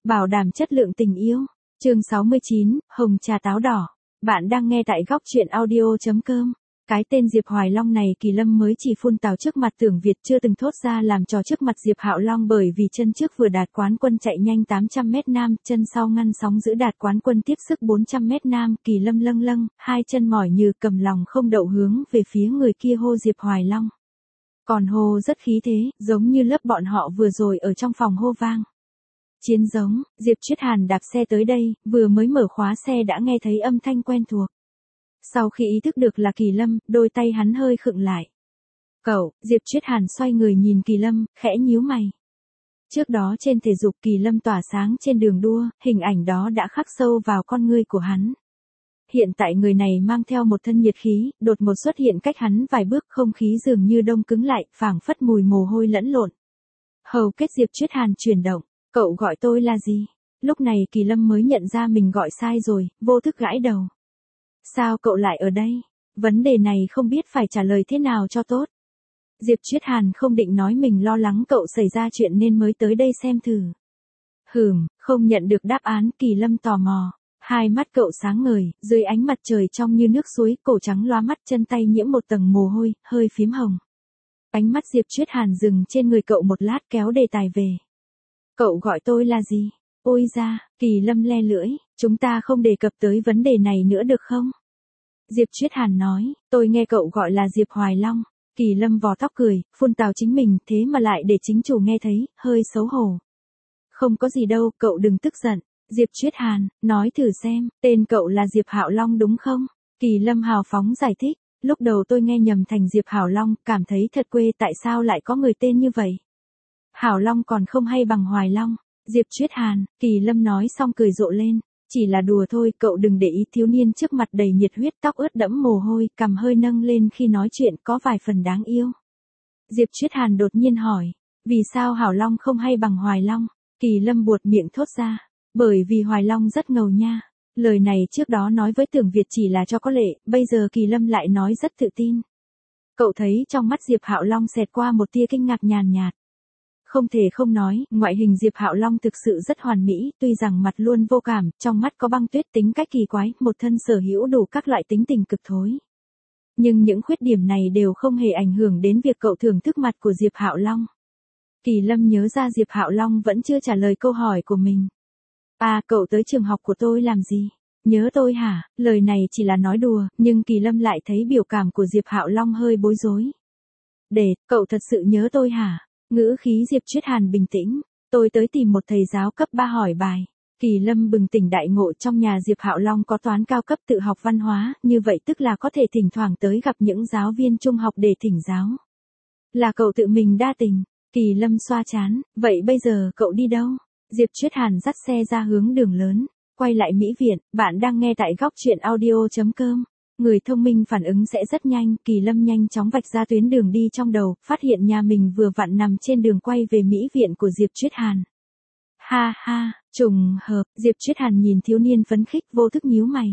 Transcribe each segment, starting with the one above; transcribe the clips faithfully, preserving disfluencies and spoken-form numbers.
Bảo đảm chất lượng tình yêu. Chương sáu mươi chín, Hồng trà táo đỏ. Bạn đang nghe tại góc truyện audio chấm com. Cái tên Diệp Hoài Long này Kỳ Lâm mới chỉ phun tào trước mặt Tưởng Việt, chưa từng thốt ra làm trò trước mặt Diệp Hạo Long, bởi vì chân trước vừa đạt quán quân chạy nhanh tám trăm mét nam, chân sau ngăn sóng giữ đạt quán quân tiếp sức bốn trăm mét nam. Kỳ Lâm lâng lâng, hai chân mỏi như cầm lòng không đậu hướng về phía người kia hô Diệp Hoài Long. Còn hô rất khí thế, giống như lớp bọn họ vừa rồi ở trong phòng hô vang. Chiến giống, Diệp Chuyết Hàn đạp xe tới đây, vừa mới mở khóa xe đã nghe thấy âm thanh quen thuộc. Sau khi ý thức được là Kỳ Lâm, đôi tay hắn hơi khựng lại. Cậu, Diệp Chuyết Hàn xoay người nhìn Kỳ Lâm, khẽ nhíu mày. Trước đó trên thể dục Kỳ Lâm tỏa sáng trên đường đua, hình ảnh đó đã khắc sâu vào con ngươi của hắn. Hiện tại người này mang theo một thân nhiệt khí, đột ngột xuất hiện cách hắn vài bước, không khí dường như đông cứng lại, phảng phất mùi mồ hôi lẫn lộn. Hầu kết Diệp Chuyết Hàn chuyển động. Cậu gọi tôi là gì? Lúc này Kỳ Lâm mới nhận ra mình gọi sai rồi, vô thức gãi đầu. Sao cậu lại ở đây? Vấn đề này không biết phải trả lời thế nào cho tốt. Diệp Chuyết Hàn không định nói mình lo lắng cậu xảy ra chuyện nên mới tới đây xem thử. Hừm, không nhận được đáp án, Kỳ Lâm tò mò. Hai mắt cậu sáng ngời, dưới ánh mặt trời trong như nước suối, cổ trắng loa mắt, chân tay nhiễm một tầng mồ hôi, hơi phím hồng. Ánh mắt Diệp Chuyết Hàn dừng trên người cậu một lát, kéo đề tài về. Cậu gọi tôi là gì? Ôi da, Kỳ Lâm le lưỡi, chúng ta không đề cập tới vấn đề này nữa được không? Diệp Chuyết Hàn nói, tôi nghe cậu gọi là Diệp Hoài Long. Kỳ Lâm vò tóc cười, phun tào chính mình, thế mà lại để chính chủ nghe thấy, hơi xấu hổ. Không có gì đâu, cậu đừng tức giận. Diệp Chuyết Hàn, nói thử xem, tên cậu là Diệp Hạo Long đúng không? Kỳ Lâm hào phóng giải thích, lúc đầu tôi nghe nhầm thành Diệp Hạo Long, cảm thấy thật quê, tại sao lại có người tên như vậy? Hảo Long còn không hay bằng Hoài Long. Diệp Chuyết Hàn, Kỳ Lâm nói xong cười rộ lên. Chỉ là đùa thôi, cậu đừng để ý. Thiếu niên trước mặt đầy nhiệt huyết, tóc ướt đẫm mồ hôi, cằm hơi nâng lên khi nói chuyện, có vài phần đáng yêu. Diệp Chuyết Hàn đột nhiên hỏi, vì sao Hảo Long không hay bằng Hoài Long? Kỳ Lâm buột miệng thốt ra, bởi vì Hoài Long rất ngầu nha. Lời này trước đó nói với Tưởng Việt chỉ là cho có lệ, bây giờ Kỳ Lâm lại nói rất tự tin. Cậu thấy trong mắt Diệp Hạo Long xẹt qua một tia kinh ngạc nhàn nhạt. Không thể không nói, ngoại hình Diệp Hạo Long thực sự rất hoàn mỹ, tuy rằng mặt luôn vô cảm, trong mắt có băng tuyết, tính cách kỳ quái, một thân sở hữu đủ các loại tính tình cực thối. Nhưng những khuyết điểm này đều không hề ảnh hưởng đến việc cậu thưởng thức mặt của Diệp Hạo Long. Kỳ Lâm nhớ ra Diệp Hạo Long vẫn chưa trả lời câu hỏi của mình. À, cậu tới trường học của tôi làm gì? Nhớ tôi hả? Lời này chỉ là nói đùa, nhưng Kỳ Lâm lại thấy biểu cảm của Diệp Hạo Long hơi bối rối. Để, cậu thật sự nhớ tôi hả? Ngữ khí Diệp Chuyết Hàn bình tĩnh, tôi tới tìm một thầy giáo cấp ba hỏi bài. Kỳ Lâm bừng tỉnh đại ngộ, trong nhà Diệp Hạo Long có toán cao cấp tự học văn hóa, như vậy tức là có thể thỉnh thoảng tới gặp những giáo viên trung học để thỉnh giáo. Là cậu tự mình đa tình. Kỳ Lâm xoa trán, vậy bây giờ cậu đi đâu? Diệp Chuyết Hàn dắt xe ra hướng đường lớn, quay lại Mỹ Viện, bạn đang nghe tại góc truyện audio chấm com. Người thông minh phản ứng sẽ rất nhanh, Kỳ Lâm nhanh chóng vạch ra tuyến đường đi trong đầu, phát hiện nhà mình vừa vặn nằm trên đường quay về Mỹ Viện của Diệp Chuyết Hàn. Ha ha, trùng hợp, Diệp Chuyết Hàn nhìn thiếu niên phấn khích, vô thức nhíu mày.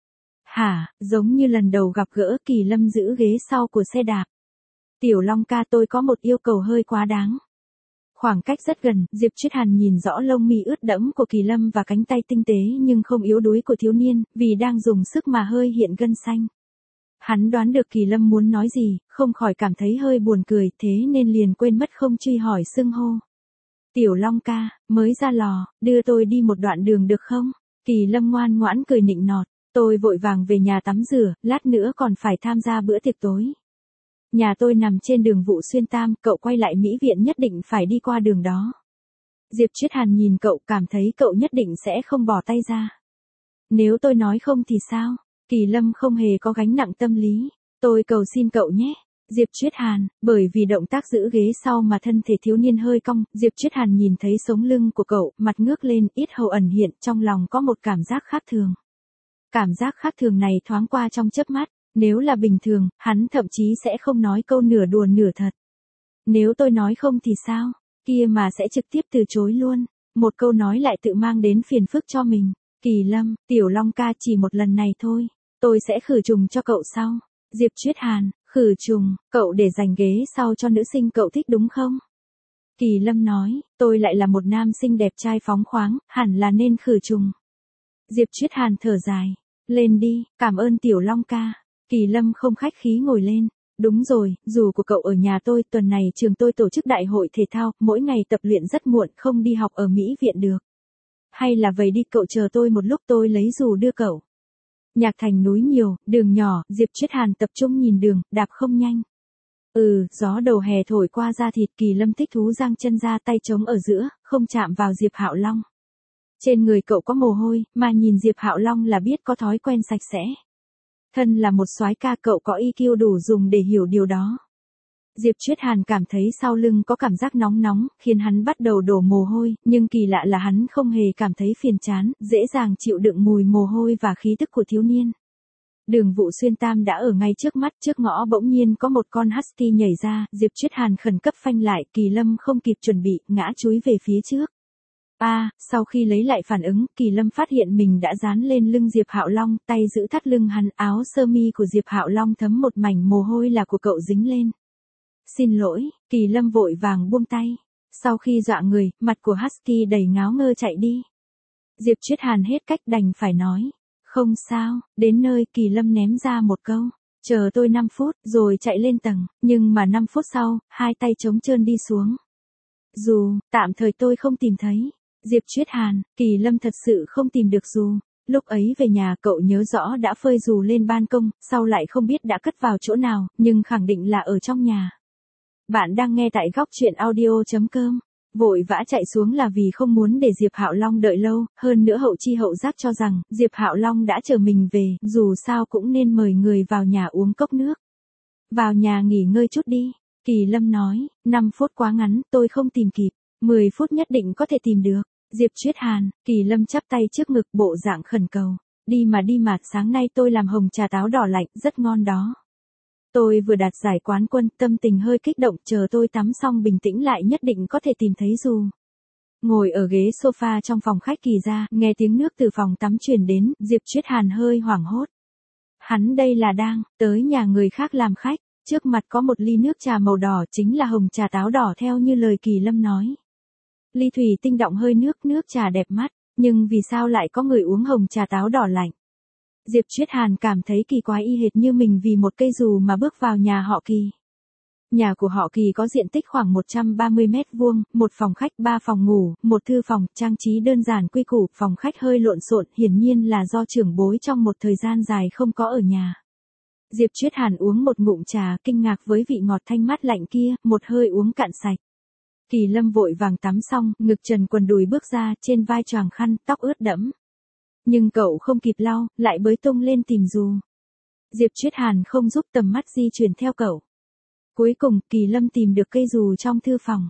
Hả, giống như lần đầu gặp gỡ. Kỳ Lâm giữ ghế sau của xe đạp. Tiểu Long ca, tôi có một yêu cầu hơi quá đáng. Khoảng cách rất gần, Diệp Chuyết Hàn nhìn rõ lông mi ướt đẫm của Kỳ Lâm và cánh tay tinh tế nhưng không yếu đuối của thiếu niên, vì đang dùng sức mà hơi hiện gân xanh. Hắn đoán được Kỳ Lâm muốn nói gì, không khỏi cảm thấy hơi buồn cười, thế nên liền quên mất không truy hỏi xưng hô. Tiểu Long ca, mới ra lò, đưa tôi đi một đoạn đường được không? Kỳ Lâm ngoan ngoãn cười nịnh nọt, tôi vội vàng về nhà tắm rửa, lát nữa còn phải tham gia bữa tiệc tối. Nhà tôi nằm trên đường Vụ Xuyên Tam, cậu quay lại Mỹ Viện nhất định phải đi qua đường đó. Diệp Chuyết Hàn nhìn cậu, cảm thấy cậu nhất định sẽ không bỏ tay ra. Nếu tôi nói không thì sao? Kỳ Lâm không hề có gánh nặng tâm lý. Tôi cầu xin cậu nhé. Diệp Chuyết Hàn, bởi vì động tác giữ ghế sau mà thân thể thiếu niên hơi cong, Diệp Chuyết Hàn nhìn thấy sống lưng của cậu, mặt ngước lên, yết hầu ẩn hiện, trong lòng có một cảm giác khác thường. Cảm giác khác thường này thoáng qua trong chớp mắt. Nếu là bình thường, hắn thậm chí sẽ không nói câu nửa đùa nửa thật. Nếu tôi nói không thì sao? Kia mà sẽ trực tiếp từ chối luôn. Một câu nói lại tự mang đến phiền phức cho mình. Kỳ Lâm, Tiểu Long ca, chỉ một lần này thôi. Tôi sẽ khử trùng cho cậu sau. Diệp Chuyết Hàn, khử trùng, cậu để dành ghế sau cho nữ sinh cậu thích đúng không? Kỳ Lâm nói, tôi lại là một nam sinh đẹp trai phóng khoáng, hẳn là nên khử trùng. Diệp Chuyết Hàn thở dài, lên đi, cảm ơn Tiểu Long ca. Kỳ Lâm không khách khí ngồi lên. Đúng rồi, dù của cậu ở nhà tôi, tuần này trường tôi tổ chức đại hội thể thao, mỗi ngày tập luyện rất muộn, không đi học ở Mỹ viện được. Hay là vậy đi, cậu chờ tôi một lúc, tôi lấy dù đưa cậu. Nhạc Thành núi nhiều, đường nhỏ, Diệp Chuyết Hàn tập trung nhìn đường, đạp không nhanh. Ừ, gió đầu hè thổi qua da thịt. Kỳ Lâm thích thú giang chân ra, tay trống ở giữa, không chạm vào Diệp Hạo Long. Trên người cậu có mồ hôi, mà nhìn Diệp Hạo Long là biết có thói quen sạch sẽ. Thân là một soái ca, cậu có i kiu đủ dùng để hiểu điều đó. Diệp Chuyết Hàn cảm thấy sau lưng có cảm giác nóng nóng, khiến hắn bắt đầu đổ mồ hôi, nhưng kỳ lạ là hắn không hề cảm thấy phiền chán, dễ dàng chịu đựng mùi mồ hôi và khí tức của thiếu niên. Đường Vụ Xuyên Tam đã ở ngay trước mắt, trước ngõ bỗng nhiên có một con husky nhảy ra, Diệp Chuyết Hàn khẩn cấp phanh lại, Kỳ Lâm không kịp chuẩn bị, ngã chúi về phía trước. A, à, sau khi lấy lại phản ứng, Kỳ Lâm phát hiện mình đã dán lên lưng Diệp Hạo Long, tay giữ thắt lưng hắn, áo sơ mi của Diệp Hạo Long thấm một mảnh mồ hôi là của cậu dính lên. Xin lỗi, Kỳ Lâm vội vàng buông tay. Sau khi dọa người, mặt của husky đầy ngáo ngơ chạy đi. Diệp Chuyết Hàn hết cách đành phải nói. Không sao, đến nơi Kỳ Lâm ném ra một câu. Chờ tôi năm phút, rồi chạy lên tầng, nhưng mà năm phút sau, hai tay trống trơn đi xuống. Dù, tạm thời tôi không tìm thấy. Diệp Chuyết Hàn, Kỳ Lâm thật sự không tìm được dù. Lúc ấy về nhà cậu nhớ rõ đã phơi dù lên ban công, sau lại không biết đã cất vào chỗ nào, nhưng khẳng định là ở trong nhà. Bạn đang nghe tại góc truyện audio chấm com. Vội vã chạy xuống là vì không muốn để Diệp Hạo Long đợi lâu, hơn nữa hậu chi hậu giác cho rằng Diệp Hạo Long đã chờ mình về, dù sao cũng nên mời người vào nhà uống cốc nước. Vào nhà nghỉ ngơi chút đi, Kỳ Lâm nói, năm phút quá ngắn, tôi không tìm kịp, mười phút nhất định có thể tìm được. Diệp Chuyết Hàn, Kỳ Lâm chắp tay trước ngực bộ dạng khẩn cầu, đi mà đi mà, sáng nay tôi làm hồng trà táo đỏ lạnh, rất ngon đó. Tôi vừa đạt giải quán quân, tâm tình hơi kích động, chờ tôi tắm xong bình tĩnh lại nhất định có thể tìm thấy dù. Ngồi ở ghế sofa trong phòng khách Kỳ ra, nghe tiếng nước từ phòng tắm truyền đến, Diệp Chuyết Hàn hơi hoảng hốt. Hắn đây là đang tới nhà người khác làm khách, trước mặt có một ly nước trà màu đỏ, chính là hồng trà táo đỏ theo như lời Kỳ Lâm nói. Ly thủy tinh đọng hơi nước, nước trà đẹp mắt, nhưng vì sao lại có người uống hồng trà táo đỏ lạnh? Diệp Chuyết Hàn cảm thấy kỳ quái y hệt như mình vì một cây dù mà bước vào nhà họ Kỳ. Nhà của họ Kỳ có diện tích khoảng một trăm ba mươi mét vuông, một phòng khách, ba phòng ngủ, một thư phòng, trang trí đơn giản quy củ, phòng khách hơi lộn xộn, hiển nhiên là do trưởng bối trong một thời gian dài không có ở nhà. Diệp Chuyết Hàn uống một ngụm trà, kinh ngạc với vị ngọt thanh mát lạnh kia, một hơi uống cạn sạch. Kỳ Lâm vội vàng tắm xong, ngực trần quần đùi bước ra, trên vai choàng khăn, tóc ướt đẫm. Nhưng cậu không kịp lau, lại bới tung lên tìm dù. Diệp Chuyết Hàn không giúp, tầm mắt di chuyển theo cậu. Cuối cùng, Kỳ Lâm tìm được cây dù trong thư phòng.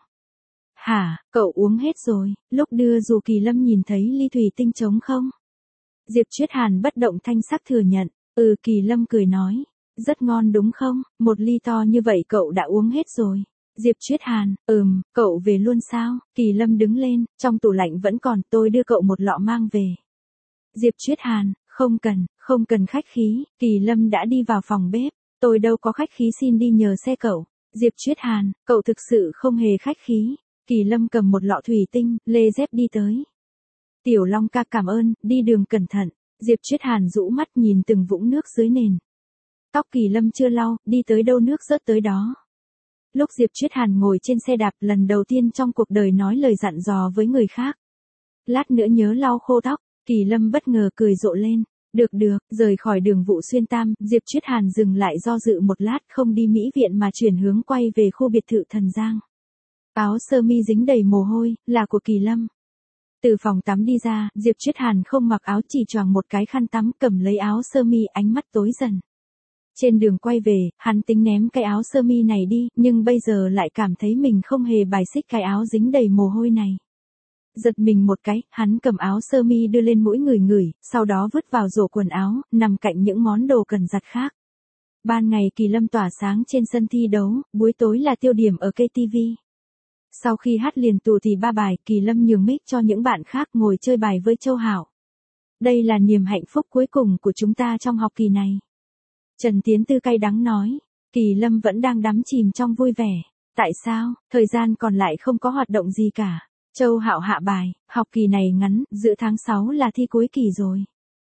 Hả, cậu uống hết rồi? Lúc đưa dù Kỳ Lâm nhìn thấy ly thủy tinh trống không? Diệp Chuyết Hàn bất động thanh sắc thừa nhận. Ừ, Kỳ Lâm cười nói. Rất ngon đúng không? Một ly to như vậy cậu đã uống hết rồi. Diệp Chuyết Hàn, ừm, cậu về luôn sao? Kỳ Lâm đứng lên, trong tủ lạnh vẫn còn, tôi đưa cậu một lọ mang về. Diệp Chuyết Hàn, không cần, không cần khách khí, Kỳ Lâm đã đi vào phòng bếp, tôi đâu có khách khí, xin đi nhờ xe cậu. Diệp Chuyết Hàn, cậu thực sự không hề khách khí. Kỳ Lâm cầm một lọ thủy tinh, lê dép đi tới. Tiểu Long ca cảm ơn, đi đường cẩn thận. Diệp Chuyết Hàn rũ mắt nhìn từng vũng nước dưới nền. Tóc Kỳ Lâm chưa lau, đi tới đâu nước rớt tới đó. Lúc Diệp Chuyết Hàn ngồi trên xe đạp lần đầu tiên trong cuộc đời nói lời dặn dò với người khác. Lát nữa nhớ lau khô tóc, Kỳ Lâm bất ngờ cười rộ lên. Được được, rời khỏi đường Vụ Xuyên Tam, Diệp Chuyết Hàn dừng lại do dự một lát, không đi Mỹ viện mà chuyển hướng quay về khu biệt thự Thần Giang. Áo sơ mi dính đầy mồ hôi, là của Kỳ Lâm. Từ phòng tắm đi ra, Diệp Chuyết Hàn không mặc áo, chỉ choàng một cái khăn tắm, cầm lấy áo sơ mi, ánh mắt tối dần. Trên đường quay về, hắn tính ném cái áo sơ mi này đi, nhưng bây giờ lại cảm thấy mình không hề bài xích cái áo dính đầy mồ hôi này. Giật mình một cái, hắn cầm áo sơ mi đưa lên mũi ngửi ngửi, sau đó vứt vào rổ quần áo, nằm cạnh những món đồ cần giặt khác. Ban ngày Kỳ Lâm tỏa sáng trên sân thi đấu, buổi tối là tiêu điểm ở ca tê vê. Sau khi hát liền tù thì ba bài, Kỳ Lâm nhường mic cho những bạn khác ngồi chơi bài với Châu Hảo. Đây là niềm hạnh phúc cuối cùng của chúng ta trong học kỳ này. Trần Tiến Tư cay đắng nói, Kỳ Lâm vẫn đang đắm chìm trong vui vẻ. Tại sao, thời gian còn lại không có hoạt động gì cả? Châu Hạo hạ bài, học kỳ này ngắn, giữa tháng sáu là thi cuối kỳ rồi.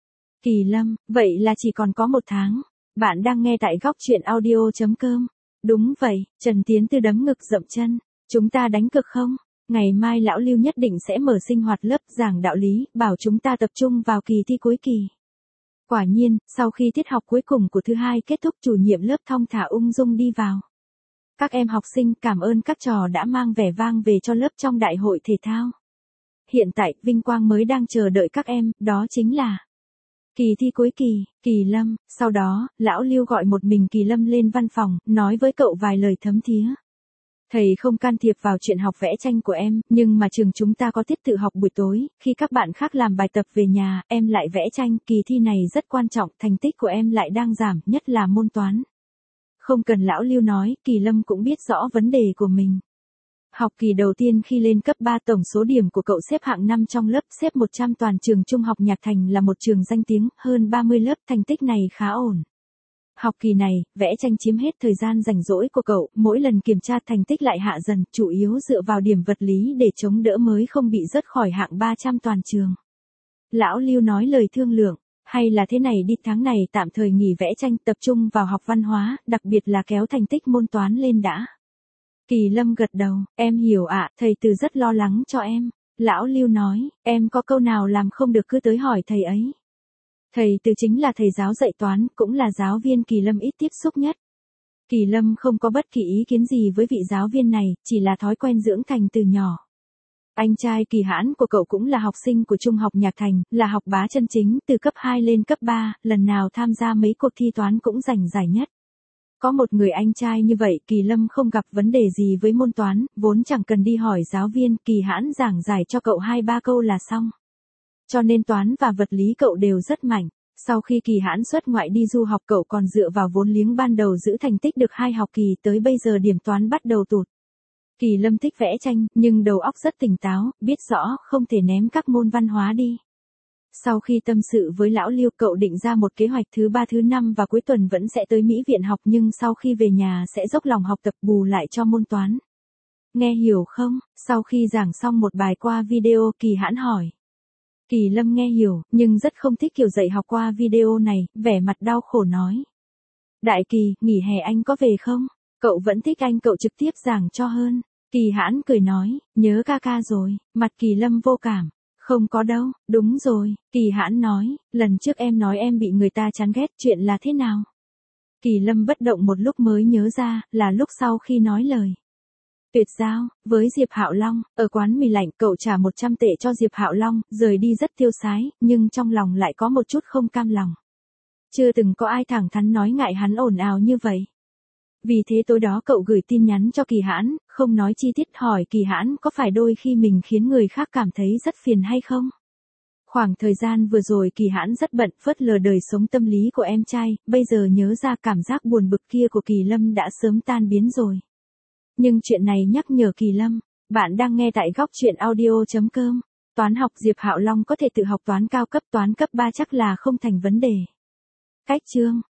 Kỳ Lâm, vậy là chỉ còn có một tháng. Bạn đang nghe tại góc chuyện audio.com. Đúng vậy, Trần Tiến Tư đấm ngực dậm chân. Chúng ta đánh cược không? Ngày mai lão Lưu nhất định sẽ mở sinh hoạt lớp giảng đạo lý, bảo chúng ta tập trung vào kỳ thi cuối kỳ. Quả nhiên, sau khi tiết học cuối cùng của thứ hai kết thúc, chủ nhiệm lớp thong thả ung dung đi vào. Các em học sinh cảm ơn các trò đã mang vẻ vang về cho lớp trong đại hội thể thao. Hiện tại, vinh quang mới đang chờ đợi các em, đó chính là kỳ thi cuối kỳ. Kỳ Lâm, sau đó, lão Lưu gọi một mình Kỳ Lâm lên văn phòng, nói với cậu vài lời thấm thía. Thầy không can thiệp vào chuyện học vẽ tranh của em, nhưng mà trường chúng ta có tiết tự học buổi tối, khi các bạn khác làm bài tập về nhà, em lại vẽ tranh, kỳ thi này rất quan trọng, thành tích của em lại đang giảm, nhất là môn toán. Không cần lão Lưu nói, Kỳ Lâm cũng biết rõ vấn đề của mình. Học kỳ đầu tiên khi lên cấp ba, tổng số điểm của cậu xếp hạng năm trong lớp, xếp một trăm toàn trường Trung học Nhạc Thành là một trường danh tiếng, hơn ba mươi lớp, thành tích này khá ổn. Học kỳ này, vẽ tranh chiếm hết thời gian rảnh rỗi của cậu, mỗi lần kiểm tra thành tích lại hạ dần, chủ yếu dựa vào điểm vật lý để chống đỡ mới không bị rớt khỏi hạng ba trăm toàn trường. Lão Lưu nói lời thương lượng, hay là thế này đi, tháng này tạm thời nghỉ vẽ tranh, tập trung vào học văn hóa, đặc biệt là kéo thành tích môn toán lên đã. Kỳ Lâm gật đầu, em hiểu ạ, thầy Từ rất lo lắng cho em. Lão Lưu nói, em có câu nào làm không được cứ tới hỏi thầy ấy. Thầy Từ chính là thầy giáo dạy toán, cũng là giáo viên Kỳ Lâm ít tiếp xúc nhất. Kỳ Lâm không có bất kỳ ý kiến gì với vị giáo viên này, chỉ là thói quen dưỡng thành từ nhỏ. Anh trai Kỳ Hãn của cậu cũng là học sinh của Trung học Nhạc Thành, là học bá chân chính, từ cấp hai lên cấp ba, lần nào tham gia mấy cuộc thi toán cũng giành giải nhất. Có một người anh trai như vậy, Kỳ Lâm không gặp vấn đề gì với môn toán, vốn chẳng cần đi hỏi giáo viên, Kỳ Hãn giảng giải cho cậu hai ba câu là xong. Cho nên toán và vật lý cậu đều rất mạnh. Sau khi Kỳ Hãn xuất ngoại đi du học, cậu còn dựa vào vốn liếng ban đầu giữ thành tích được hai học kỳ, tới bây giờ điểm toán bắt đầu tụt. Kỳ Lâm thích vẽ tranh, nhưng đầu óc rất tỉnh táo, biết rõ không thể ném các môn văn hóa đi. Sau khi tâm sự với lão Lưu, cậu định ra một kế hoạch thứ ba thứ năm và cuối tuần vẫn sẽ tới Mỹ viện học, nhưng sau khi về nhà sẽ dốc lòng học tập bù lại cho môn toán. Nghe hiểu không? Sau khi giảng xong một bài qua video, Kỳ Hãn hỏi. Kỳ Lâm nghe hiểu, nhưng rất không thích kiểu dạy học qua video này, vẻ mặt đau khổ nói. Đại Kỳ, nghỉ hè anh có về không? Cậu vẫn thích anh cậu trực tiếp giảng cho hơn. Kỳ Hãn cười nói, nhớ ca ca rồi, mặt Kỳ Lâm vô cảm. Không có đâu, đúng rồi, Kỳ Hãn nói, lần trước em nói em bị người ta chán ghét, chuyện là thế nào? Kỳ Lâm bất động một lúc mới nhớ ra, là lúc sau khi nói lời tuyệt giao với Diệp Hạo Long, ở quán mì lạnh, cậu trả một trăm tệ cho Diệp Hạo Long, rời đi rất tiêu sái, nhưng trong lòng lại có một chút không cam lòng. Chưa từng có ai thẳng thắn nói ngại hắn ồn ào như vậy. Vì thế tối đó cậu gửi tin nhắn cho Kỳ Hãn, không nói chi tiết, hỏi Kỳ Hãn có phải đôi khi mình khiến người khác cảm thấy rất phiền hay không? Khoảng thời gian vừa rồi Kỳ Hãn rất bận, phớt lờ đời sống tâm lý của em trai, bây giờ nhớ ra cảm giác buồn bực kia của Kỳ Lâm đã sớm tan biến rồi. Nhưng chuyện này nhắc nhở Kỳ Lâm, bạn đang nghe tại góc chuyện audio.com. Toán học Diệp Hạo Long có thể tự học toán cao cấp, toán cấp ba chắc là không thành vấn đề. Cách chương